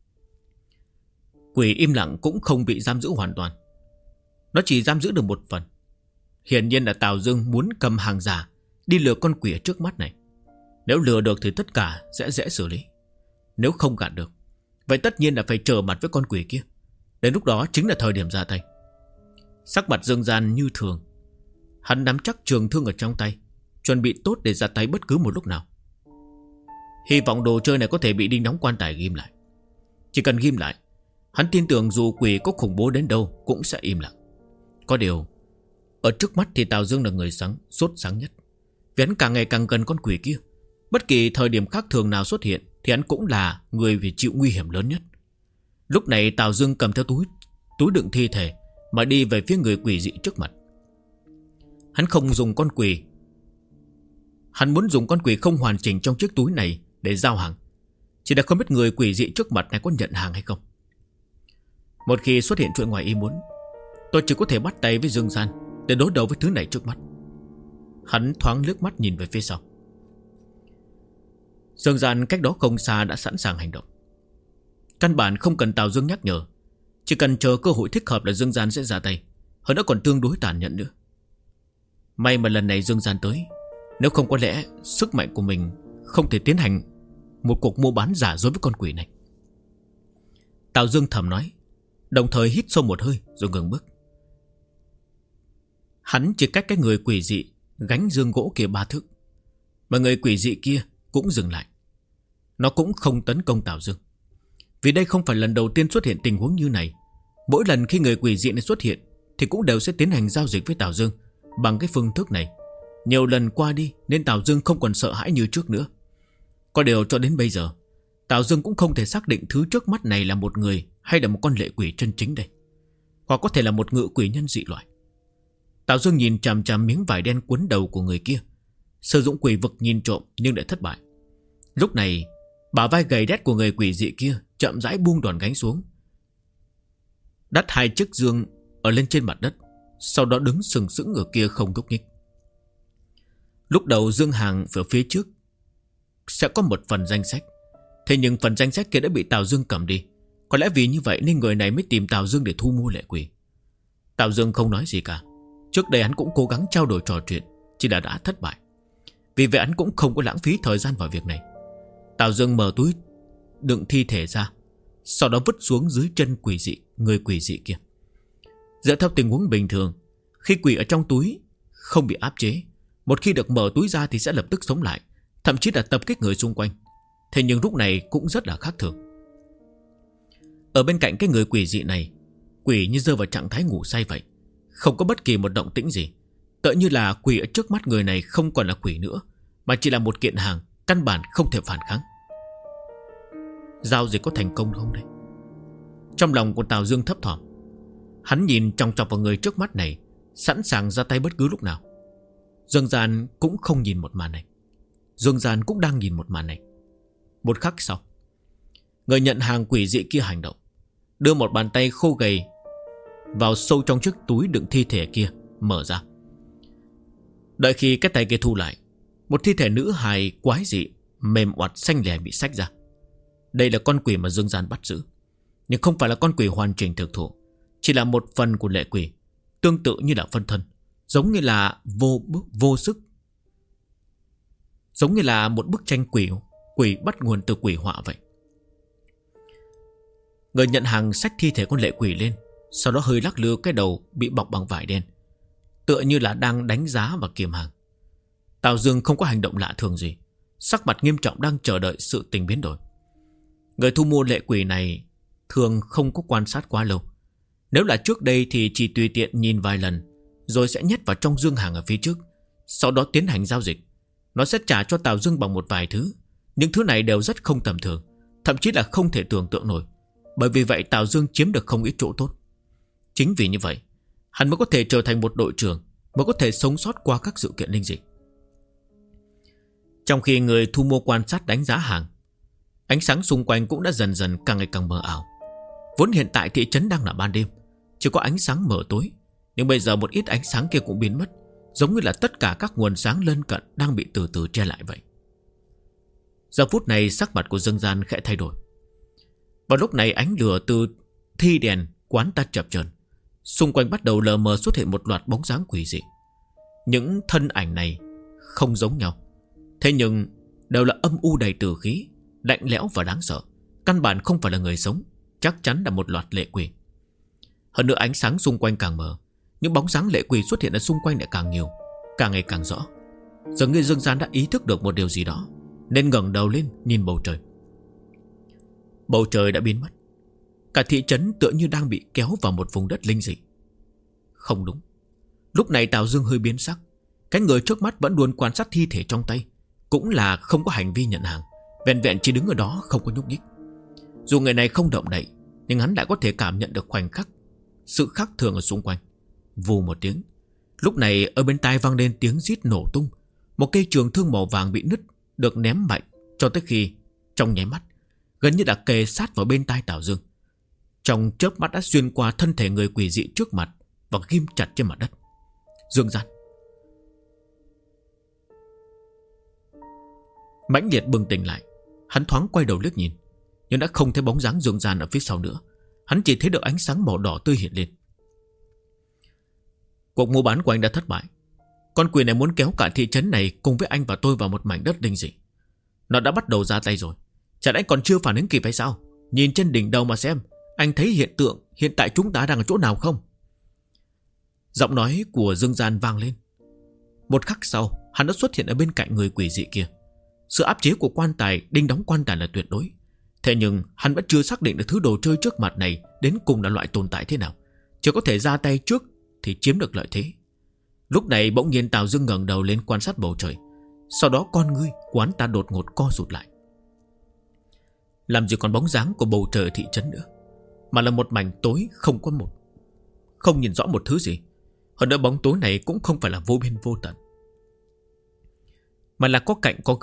Quỷ im lặng cũng không bị giam giữ hoàn toàn. Nó chỉ giam giữ được một phần. Hiển nhiên là Tào Dương muốn cầm hàng giả đi lừa con quỷ ở trước mắt này. Nếu lừa được thì tất cả sẽ dễ xử lý. Nếu không gạt được, vậy tất nhiên là phải trở mặt với con quỷ kia. Đến lúc đó chính là thời điểm ra tay. Sắc mặt Dương Gian như thường. Hắn nắm chắc trường thương ở trong tay, chuẩn bị tốt để ra tay bất cứ một lúc nào. Hy vọng đồ chơi này có thể bị đinh đóng quan tài ghim lại. Chỉ cần ghim lại, hắn tin tưởng dù quỷ có khủng bố đến đâu cũng sẽ im lặng. Có điều, ở trước mắt thì Tào Dương là người sốt sáng nhất. Vì hắn càng ngày càng gần con quỷ kia. Bất kỳ thời điểm khác thường nào xuất hiện thì hắn cũng là người phải chịu nguy hiểm lớn nhất. Lúc này Tào Dương cầm theo túi đựng thi thể mà đi về phía người quỷ dị trước mặt. Hắn không dùng con quỷ. Hắn muốn dùng con quỷ không hoàn chỉnh trong chiếc túi này để giao hàng. Chỉ là không biết người quỷ dị trước mặt này có nhận hàng hay không. Một khi xuất hiện chuyện ngoài ý muốn, tôi chỉ có thể bắt tay với Dương Gian để đối đầu với thứ này trước mắt. Hắn thoáng liếc mắt nhìn về phía sau. Dương Gian cách đó không xa đã sẵn sàng hành động. Căn bản không cần Tào Dương nhắc nhở, chỉ cần chờ cơ hội thích hợp là Dương Gian sẽ ra tay. Hơn nữa còn tương đối tàn nhẫn nữa. May mà lần này Dương Gian tới. Nếu không có lẽ sức mạnh của mình không thể tiến hành một cuộc mua bán giả dối với con quỷ này. Tào Dương thầm nói, đồng thời hít sâu một hơi rồi ngừng bước. Hắn chỉ cách cái người quỷ dị gánh giường gỗ kia 3 thước, mà người quỷ dị kia cũng dừng lại. Nó cũng không tấn công Tào Dương, vì đây không phải lần đầu tiên xuất hiện tình huống như này. Mỗi lần khi người quỷ dị này xuất hiện thì cũng đều sẽ tiến hành giao dịch với Tào Dương bằng cái phương thức này. Nhiều lần qua đi nên Tào Dương không còn sợ hãi như trước nữa. Có điều cho đến bây giờ Tào Dương cũng không thể xác định thứ trước mắt này là một người hay là một con lệ quỷ chân chính đây, hoặc có thể là một ngự quỷ nhân dị loại. Tào Dương nhìn chằm chằm miếng vải đen quấn đầu của người kia, sử dụng quỷ vực nhìn trộm nhưng lại thất bại. Lúc này Bả vai gầy đét của người quỷ dị kia chậm rãi buông đòn gánh xuống, đắt hai chiếc dương ở lên trên mặt đất, sau đó đứng sừng sững ở kia không nhúc nhích. Lúc đầu dương hàng ở phía trước sẽ có một phần danh sách, thế nhưng phần danh sách kia đã bị Tào Dương cầm đi. Có lẽ vì như vậy nên người này mới tìm Tào Dương để thu mua lệ quỷ. Tào Dương không nói gì cả. Trước đây hắn cũng cố gắng trao đổi trò chuyện, chỉ là đã thất bại. Vì vậy hắn cũng không có lãng phí thời gian vào việc này. Tào Dương mở túi đựng thi thể ra, sau đó vứt xuống dưới chân người quỷ dị kia. Dựa theo tình huống bình thường, khi quỷ ở trong túi không bị áp chế, một khi được mở túi ra thì sẽ lập tức sống lại, thậm chí là tập kích người xung quanh. Thế nhưng lúc này cũng rất là khác thường. Ở bên cạnh cái người quỷ dị này, quỷ như rơi vào trạng thái ngủ say vậy, không có bất kỳ một động tĩnh gì. Tựa như là quỷ ở trước mắt người này không còn là quỷ nữa, mà chỉ là một kiện hàng, căn bản không thể phản kháng. Giao dịch có thành công không đây? Trong lòng của Tào Dương thấp thỏm. Hắn nhìn chòng chọc vào người trước mắt này, sẵn sàng ra tay bất cứ lúc nào. Dương Gian cũng không nhìn một màn này. Dương Gian cũng đang nhìn một màn này. Một khắc sau, người nhận hàng quỷ dị kia hành động, đưa một bàn tay khô gầy vào sâu trong chiếc túi đựng thi thể kia, mở ra. Đợi khi cái tay kia thu lại, một thi thể nữ hài quái dị mềm oặt xanh lè bị xách ra. Đây là con quỷ mà Dương Gian bắt giữ, nhưng không phải là con quỷ hoàn chỉnh thực thụ, chỉ là một phần của lệ quỷ, tương tự như là phân thân, giống như là vô sức, giống như là một bức tranh quỷ bắt nguồn từ quỷ họa vậy. Người nhận hàng xách thi thể con lệ quỷ lên, sau đó hơi lắc lư cái đầu bị bọc bằng vải đen, tựa như là đang đánh giá và kiềm hàng. Tào Dương không có hành động lạ thường gì, sắc mặt nghiêm trọng đang chờ đợi sự tình biến đổi. Người thu mua lệ quỷ này thường không có quan sát quá lâu. Nếu là trước đây thì chỉ tùy tiện nhìn vài lần, rồi sẽ nhét vào trong dương hàng ở phía trước, sau đó tiến hành giao dịch. Nó sẽ trả cho Tào Dương bằng một vài thứ. Những thứ này đều rất không tầm thường, thậm chí là không thể tưởng tượng nổi. Bởi vì vậy Tào Dương chiếm được không ít chỗ tốt. Chính vì như vậy, hắn mới có thể trở thành một đội trưởng, mới có thể sống sót qua các sự kiện linh dị. Trong khi người thu mua quan sát đánh giá hàng, ánh sáng xung quanh cũng đã dần dần càng ngày càng mờ ảo. Vốn hiện tại thị trấn đang là ban đêm, chỉ có ánh sáng mờ tối, nhưng bây giờ một ít ánh sáng kia cũng biến mất, giống như là tất cả các nguồn sáng lân cận đang bị từ từ che lại vậy. Giờ phút này sắc mặt của Dương Gian khẽ thay đổi. Vào lúc này ánh lửa từ thi đèn quán ta chập chờn, xung quanh bắt đầu lờ mờ xuất hiện một loạt bóng dáng quỷ dị. Những thân ảnh này không giống nhau, thế nhưng đều là âm u đầy tử khí, lạnh lẽo và đáng sợ. Căn bản không phải là người sống, chắc chắn là một loạt lệ quỷ. Hơn nữa ánh sáng xung quanh càng mờ, những bóng dáng lệ quỷ xuất hiện ở xung quanh lại càng nhiều, càng ngày càng rõ. Dường như Dương Gian đã ý thức được một điều gì đó, nên ngẩng đầu lên nhìn bầu trời. Bầu trời đã biến mất. Cả thị trấn tựa như đang bị kéo vào một vùng đất linh dị. Không đúng. Lúc này Tào Dương hơi biến sắc. Cái người trước mắt vẫn luôn quan sát thi thể trong tay, cũng là không có hành vi nhận hàng, vẹn vẹn chỉ đứng ở đó không có nhúc nhích. Dù người này không động đậy, nhưng hắn đã có thể cảm nhận được khoảnh khắc sự khác thường ở xung quanh. Vù một tiếng, lúc này ở bên tai vang lên tiếng rít nổ tung. Một cây trường thương màu vàng bị nứt, được ném mạnh, cho tới khi trong nháy mắt gần như đã kề sát vào bên tai Tào Dương. Trong chớp mắt đã xuyên qua thân thể người quỷ dị trước mặt và ghim chặt trên mặt đất. Dương Gian mãnh liệt bừng tỉnh lại. Hắn thoáng quay đầu liếc nhìn, nhưng đã không thấy bóng dáng Dương Gian ở phía sau nữa. Hắn chỉ thấy được ánh sáng màu đỏ tươi hiện lên. Cuộc mua bán của anh đã thất bại. Con quỷ này muốn kéo cả thị trấn này cùng với anh và tôi vào một mảnh đất linh dị. Nó đã bắt đầu ra tay rồi. Chẳng lẽ còn chưa phản ứng kịp hay sao? Nhìn trên đỉnh đầu mà xem, anh thấy hiện tượng hiện tại chúng ta đang ở chỗ nào không? Giọng nói của Dương Gian vang lên. Một khắc sau, hắn đã xuất hiện ở bên cạnh người quỷ dị kia. Sự áp chế của quan tài, đinh đóng quan tài là tuyệt đối. Thế nhưng hắn vẫn chưa xác định được thứ đồ chơi trước mặt này đến cùng là loại tồn tại thế nào. Chỉ có thể ra tay trước thì chiếm được lợi thế. Lúc này bỗng nhiên Tào Dương ngẩng đầu lên quan sát bầu trời. Sau đó con ngươi quán ta đột ngột co rụt lại. Làm gì còn bóng dáng của bầu trời ở thị trấn nữa, mà là một mảnh tối không nhìn rõ một thứ gì. Hơn nữa bóng tối này cũng không phải là vô biên vô tận, mà là có cạnh có góc,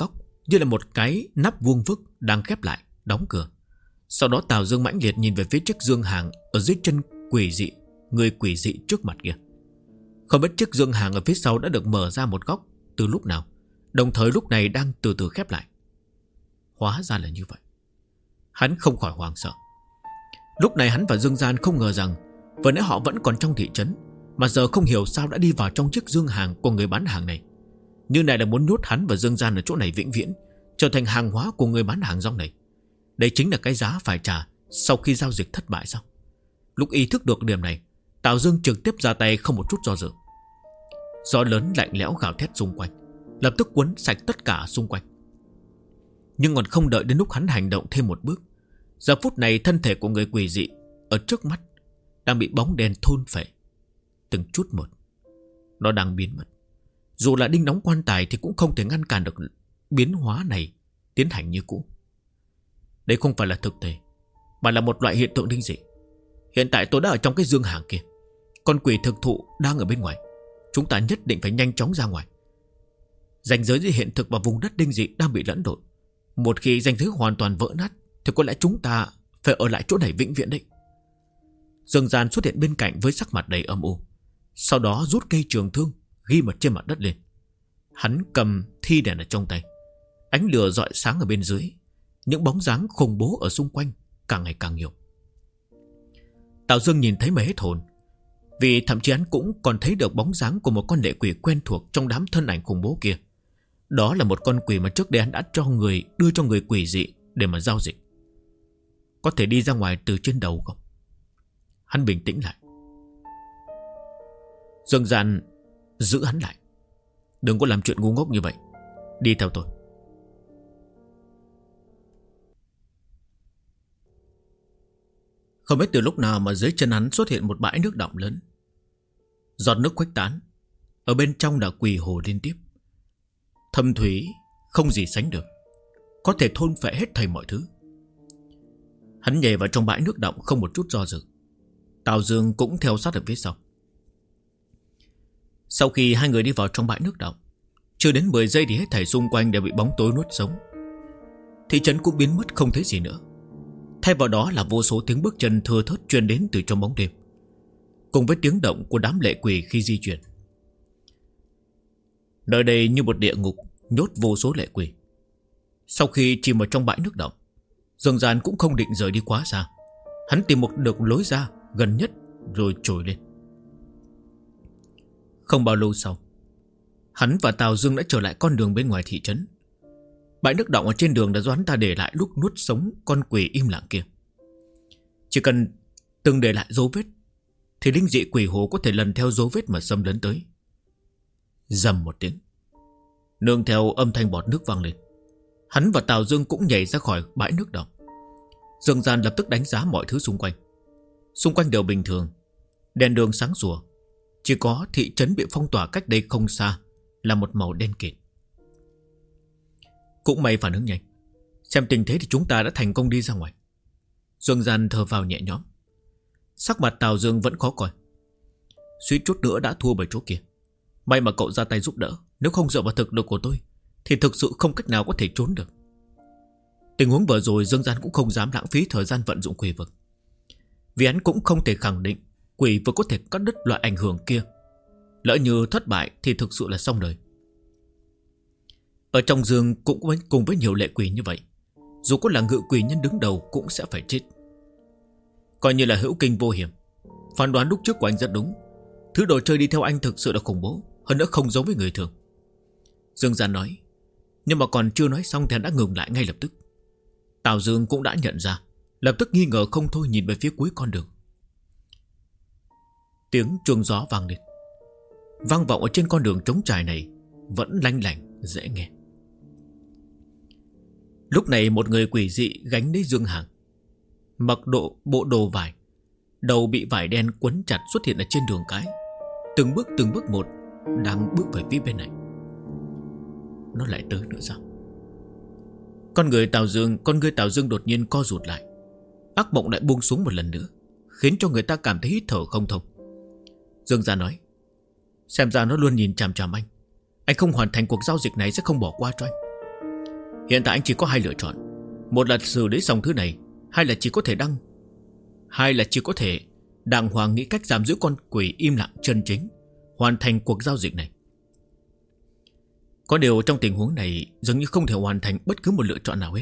như là một cái nắp vuông vức đang khép lại, đóng cửa. Sau đó Tào Dương mãnh liệt nhìn về phía chiếc dương hàng ở dưới chân quỷ dị, người quỷ dị trước mặt kia. Không biết chiếc dương hàng ở phía sau đã được mở ra một góc từ lúc nào, đồng thời lúc này đang từ từ khép lại. Hóa ra là như vậy. Hắn không khỏi hoảng sợ. Lúc này hắn và Dương Gian không ngờ rằng vừa nãy họ vẫn còn trong thị trấn, mà giờ không hiểu sao đã đi vào trong chiếc dương hàng của người bán hàng này. Như này là muốn nhốt hắn và Dương Gian ở chỗ này vĩnh viễn, trở thành hàng hóa của người bán hàng rong này. Đây chính là cái giá phải trả sau khi giao dịch thất bại sao? Lúc ý thức được điểm này, Tào Dương trực tiếp ra tay không một chút do dự. Gió lớn lạnh lẽo gào thét xung quanh, lập tức cuốn sạch tất cả xung quanh. Nhưng còn không đợi đến lúc hắn hành động thêm một bước, giờ phút này thân thể của người quỷ dị ở trước mắt đang bị bóng đen thôn phệ. Từng chút một, nó đang biến mất. Dù là đinh đóng quan tài thì cũng không thể ngăn cản được biến hóa này tiến hành như cũ. Đây không phải là thực tế, mà là một loại hiện tượng linh dị. Hiện tại tôi đã ở trong cái dương hàng kia, con quỷ thực thụ đang ở bên ngoài. Chúng ta nhất định phải nhanh chóng ra ngoài. Ranh giới giữa hiện thực và vùng đất linh dị đang bị lẫn lộn. Một khi ranh giới hoàn toàn vỡ nát thì có lẽ chúng ta phải ở lại chỗ này vĩnh viễn đấy. Dương Gian xuất hiện bên cạnh với sắc mặt đầy âm u. Sau đó rút cây trường thương ghi mặt trên mặt đất lên. Hắn cầm thi đèn ở trong tay. Ánh lửa rọi sáng ở bên dưới. Những bóng dáng khủng bố ở xung quanh càng ngày càng nhiều. Tào Dương nhìn thấy mà hết hồn, vì thậm chí hắn cũng còn thấy được bóng dáng của một con lệ quỷ quen thuộc trong đám thân ảnh khủng bố kia. Đó là một con quỷ mà trước đây hắn đã đưa cho người quỷ dị để mà giao dịch. Có thể đi ra ngoài từ trên đầu không? Hắn bình tĩnh lại. Dương Gian giữ hắn lại. Đừng có làm chuyện ngu ngốc như vậy. Đi theo tôi. Không biết từ lúc nào mà dưới chân hắn xuất hiện một bãi nước đọng lớn. Giọt nước khuếch tán. Ở bên trong là quỷ hồ liên tiếp. Thâm thúy không gì sánh được, có thể thôn phệ hết thảy mọi thứ. Hắn nhảy vào trong bãi nước đọng không một chút do dự. Tào Dương cũng theo sát ở phía sau. Sau khi hai người đi vào trong bãi nước đọng, chưa đến 10 giây thì hết thảy xung quanh đều bị bóng tối nuốt sống. Thị trấn cũng biến mất không thấy gì nữa. Thay vào đó là vô số tiếng bước chân thưa thớt truyền đến từ trong bóng đêm, cùng với tiếng động của đám lệ quỷ khi di chuyển. Nơi đây như một địa ngục nhốt vô số lệ quỷ. Sau khi chìm vào trong bãi nước đọng, Dương Gian cũng không định rời đi quá xa. Hắn tìm một được lối ra gần nhất rồi trồi lên. Không bao lâu sau, hắn và Tào Dương đã trở lại con đường bên ngoài thị trấn. Bãi nước đọng ở trên đường đã do hắn ta để lại lúc nuốt sống con quỷ im lặng kia. Chỉ cần từng để lại dấu vết thì linh dị quỷ hồ có thể lần theo dấu vết mà xâm lấn tới. Rầm một tiếng, nương theo âm thanh bọt nước vang lên, hắn và Tào Dương cũng nhảy ra khỏi bãi nước đọng. Dương Gian lập tức đánh giá mọi thứ xung quanh. Xung quanh đều bình thường, đèn đường sáng sủa. Chỉ có thị trấn bị phong tỏa cách đây không xa là một màu đen kịt. Cũng may phản ứng nhanh. Xem tình thế thì chúng ta đã thành công đi ra ngoài. Dương Gian thở vào nhẹ nhõm. Sắc mặt Tào Dương vẫn khó coi. Suýt chút nữa đã thua bởi chỗ kia. May mà cậu ra tay giúp đỡ. Nếu không dựa vào thực lực của tôi thì thực sự không cách nào có thể trốn được. Tình huống vừa rồi Dương Gian cũng không dám lãng phí thời gian vận dụng quỷ vực, vì hắn cũng không thể khẳng định quỷ vực có thể cắt đứt loại ảnh hưởng kia. Lỡ như thất bại thì thực sự là xong đời. Ở trong dương cũng cùng với nhiều lệ quỷ như vậy, dù có là ngự quỷ nhân đứng đầu cũng sẽ phải chết. Coi như là hữu kinh vô hiểm. Phán đoán lúc trước của anh rất đúng. Thứ đồ chơi đi theo anh thực sự là khủng bố, hơn nữa không giống với người thường. Dương Gian nói, nhưng mà còn chưa nói xong thì hắn đã ngừng lại ngay lập tức. Tào Dương cũng đã nhận ra, lập tức nghi ngờ không thôi nhìn về phía cuối con đường. Tiếng chuông gió vang lên, vang vọng ở trên con đường trống trải này, vẫn lanh lảnh dễ nghe. Lúc này một người quỷ dị gánh lấy dương hàng, mặc bộ đồ vải, đầu bị vải đen quấn chặt xuất hiện ở trên đường cái. Từng bước một đang bước về phía bên này. Nó lại tới nữa sao? Con người Tào Dương đột nhiên co rụt lại. Ác mộng lại buông xuống một lần nữa, khiến cho người ta cảm thấy hít thở không thông. Dương Gia nói, xem ra nó luôn nhìn chằm chằm anh. Anh không hoàn thành cuộc giao dịch này sẽ không bỏ qua cho anh. Hiện tại anh chỉ có hai lựa chọn. Một là xử lý xong thứ này, hai là chỉ có thể đàng hoàng nghĩ cách giam giữ con quỷ im lặng chân chính, hoàn thành cuộc giao dịch này. Có điều trong tình huống này dường như không thể hoàn thành bất cứ một lựa chọn nào hết.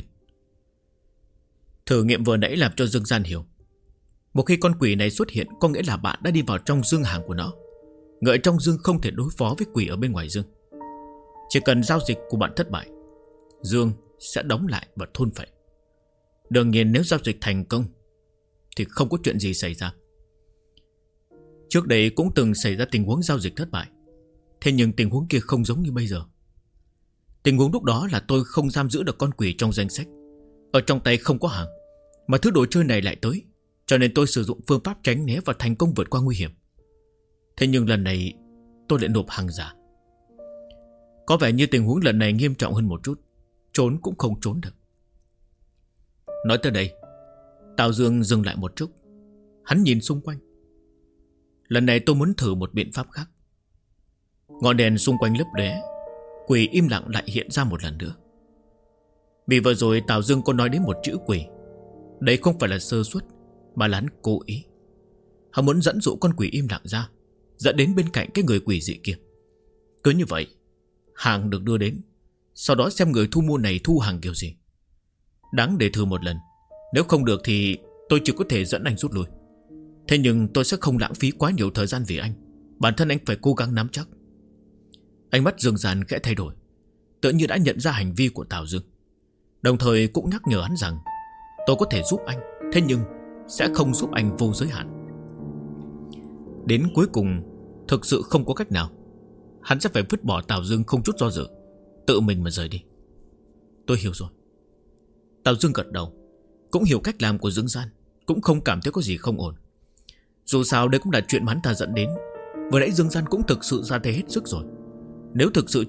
Thử nghiệm vừa nãy làm cho Dương Gian hiểu. Một khi con quỷ này xuất hiện, có nghĩa là bạn đã đi vào trong dương hàng của nó. Người ở trong dương không thể đối phó với quỷ ở bên ngoài dương. Chỉ cần giao dịch của bạn thất bại, dương sẽ đóng lại và thôn phệ. Đương nhiên nếu giao dịch thành công thì không có chuyện gì xảy ra. Trước đây cũng từng xảy ra tình huống giao dịch thất bại. Thế nhưng tình huống kia không giống như bây giờ. Tình huống lúc đó là tôi không giam giữ được con quỷ trong danh sách, ở trong tay không có hàng, mà thứ đồ chơi này lại tới, cho nên tôi sử dụng phương pháp tránh né và thành công vượt qua nguy hiểm. Thế nhưng lần này tôi lại nộp hàng giả. Có vẻ như tình huống lần này nghiêm trọng hơn một chút, trốn cũng không trốn được. Nói tới đây, Tào Dương dừng lại một chút. Hắn nhìn xung quanh. Lần này tôi muốn thử một biện pháp khác. Ngọn đèn xung quanh lấp lóe, quỷ im lặng lại hiện ra một lần nữa. Vì vừa rồi Tào Dương có nói đến một chữ quỷ. Đấy không phải là sơ suất, mà là hắn cố ý. Hắn muốn dẫn dụ con quỷ im lặng ra, dẫn đến bên cạnh cái người quỷ dị kia. Cứ như vậy, hàng được đưa đến, sau đó xem người thu mua này thu hàng kiểu gì. Đáng để thử một lần. Nếu không được thì tôi chỉ có thể dẫn anh rút lui. Thế nhưng tôi sẽ không lãng phí quá nhiều thời gian vì anh. Bản thân anh phải cố gắng nắm chắc. Ánh mắt Dương Gian khẽ thay đổi, tự như đã nhận ra hành vi của Tào Dương, đồng thời cũng nhắc nhở hắn rằng tôi có thể giúp anh, thế nhưng sẽ không giúp anh vô giới hạn. Đến cuối cùng thực sự không có cách nào, hắn sẽ phải vứt bỏ Tào Dương không chút do dự, tự mình mà rời đi. Tôi hiểu rồi. Tào Dương gật đầu, cũng hiểu cách làm của Dương Gian, cũng không cảm thấy có gì không ổn. Dù sao đây cũng là chuyện mà hắn ta dẫn đến. Vừa nãy Dương Gian cũng thực sự ra tay hết sức rồi. Nếu thực sự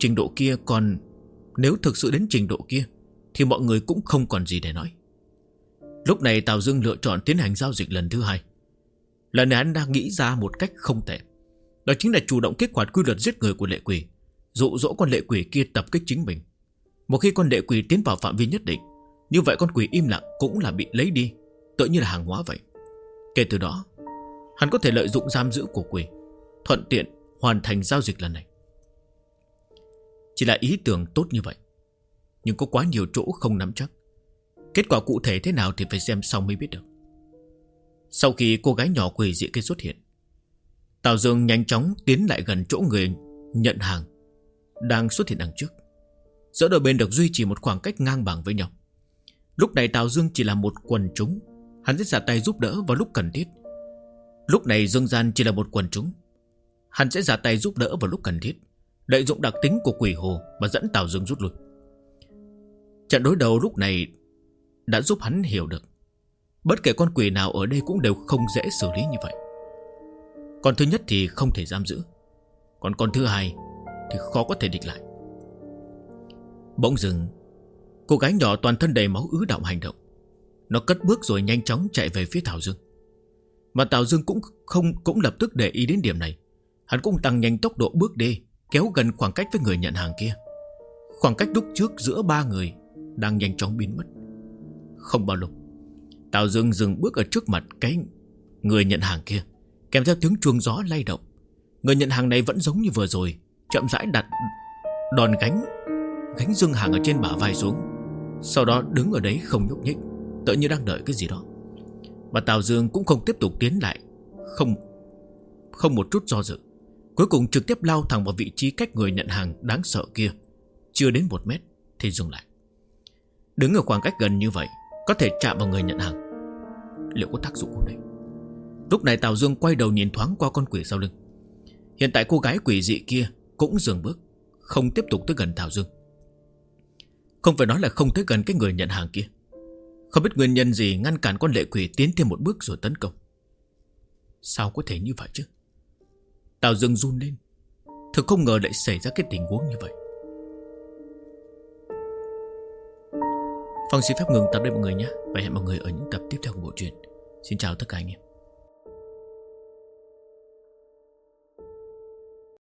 đến trình độ kia thì mọi người cũng không còn gì để nói. Lúc này Tào Dương lựa chọn tiến hành giao dịch lần thứ hai. Lần này hắn đang nghĩ ra một cách không tệ. Đó chính là chủ động kích hoạt quy luật giết người của lệ quỷ, dụ dỗ con lệ quỷ kia tập kích chính mình. Một khi con lệ quỷ tiến vào phạm vi nhất định, như vậy con quỷ im lặng cũng là bị lấy đi, tự như là hàng hóa vậy. Kể từ đó, hắn có thể lợi dụng giam giữ của quỷ, thuận tiện hoàn thành giao dịch lần này. Chỉ là ý tưởng tốt như vậy, nhưng có quá nhiều chỗ không nắm chắc. Kết quả cụ thể thế nào thì phải xem sau mới biết được. Sau khi cô gái nhỏ quỷ dị kia xuất hiện, Tào Dương nhanh chóng tiến lại gần chỗ người nhận hàng đang xuất hiện đằng trước. Giữa đôi bên được duy trì một khoảng cách ngang bằng với nhau. Lúc này Tào Dương chỉ là một quần chúng, hắn sẽ ra tay giúp đỡ vào lúc cần thiết. Lúc này Dương Gian chỉ là một quần chúng, hắn sẽ ra tay giúp đỡ vào lúc cần thiết, lợi dụng đặc tính của quỷ hồ mà dẫn Tào Dương rút lui. Trận đối đầu lúc này đã giúp hắn hiểu được bất kể con quỷ nào ở đây cũng đều không dễ xử lý như vậy. Con thứ nhất thì không thể giam giữ, còn con thứ hai thì khó có thể địch lại. Bỗng dưng, cô gái nhỏ toàn thân đầy máu ứ động hành động. Nó cất bước rồi nhanh chóng chạy về phía Tào Dương. Mà Tào Dương cũng lập tức để ý đến điểm này. Hắn cũng tăng nhanh tốc độ bước đi, kéo gần khoảng cách với người nhận hàng kia. Khoảng cách lúc trước giữa ba người đang nhanh chóng biến mất. Không bao lâu, Tào Dương dừng bước ở trước mặt cái người nhận hàng kia, kèm theo tiếng chuông gió lay động. Người nhận hàng này vẫn giống như vừa rồi, chậm rãi đặt đòn gánh dương hàng ở trên bả vai xuống, sau đó đứng ở đấy không nhúc nhích, tựa như đang đợi cái gì đó. Và Tào Dương cũng không tiếp tục tiến lại, không một chút do dự, cuối cùng trực tiếp lao thẳng vào vị trí cách người nhận hàng đáng sợ kia chưa đến 1 mét thì dừng lại. Đứng ở khoảng cách gần như vậy, có thể chạm vào người nhận hàng, liệu có tác dụng không đây? Lúc này Tào Dương quay đầu nhìn thoáng qua con quỷ sau lưng. Hiện tại cô gái quỷ dị kia cũng dừng bước, không tiếp tục tới gần Tào Dương. Không phải nói là không tới gần cái người nhận hàng kia. Không biết nguyên nhân gì ngăn cản con lệ quỷ tiến thêm một bước rồi tấn công. Sao có thể như vậy chứ? Tào Dương run lên, thực không ngờ lại xảy ra cái tình huống như vậy. Phong xin phép ngừng tập đây mọi người nhé, và hẹn mọi người ở những tập tiếp theo của bộ truyện. Xin chào tất cả anh em.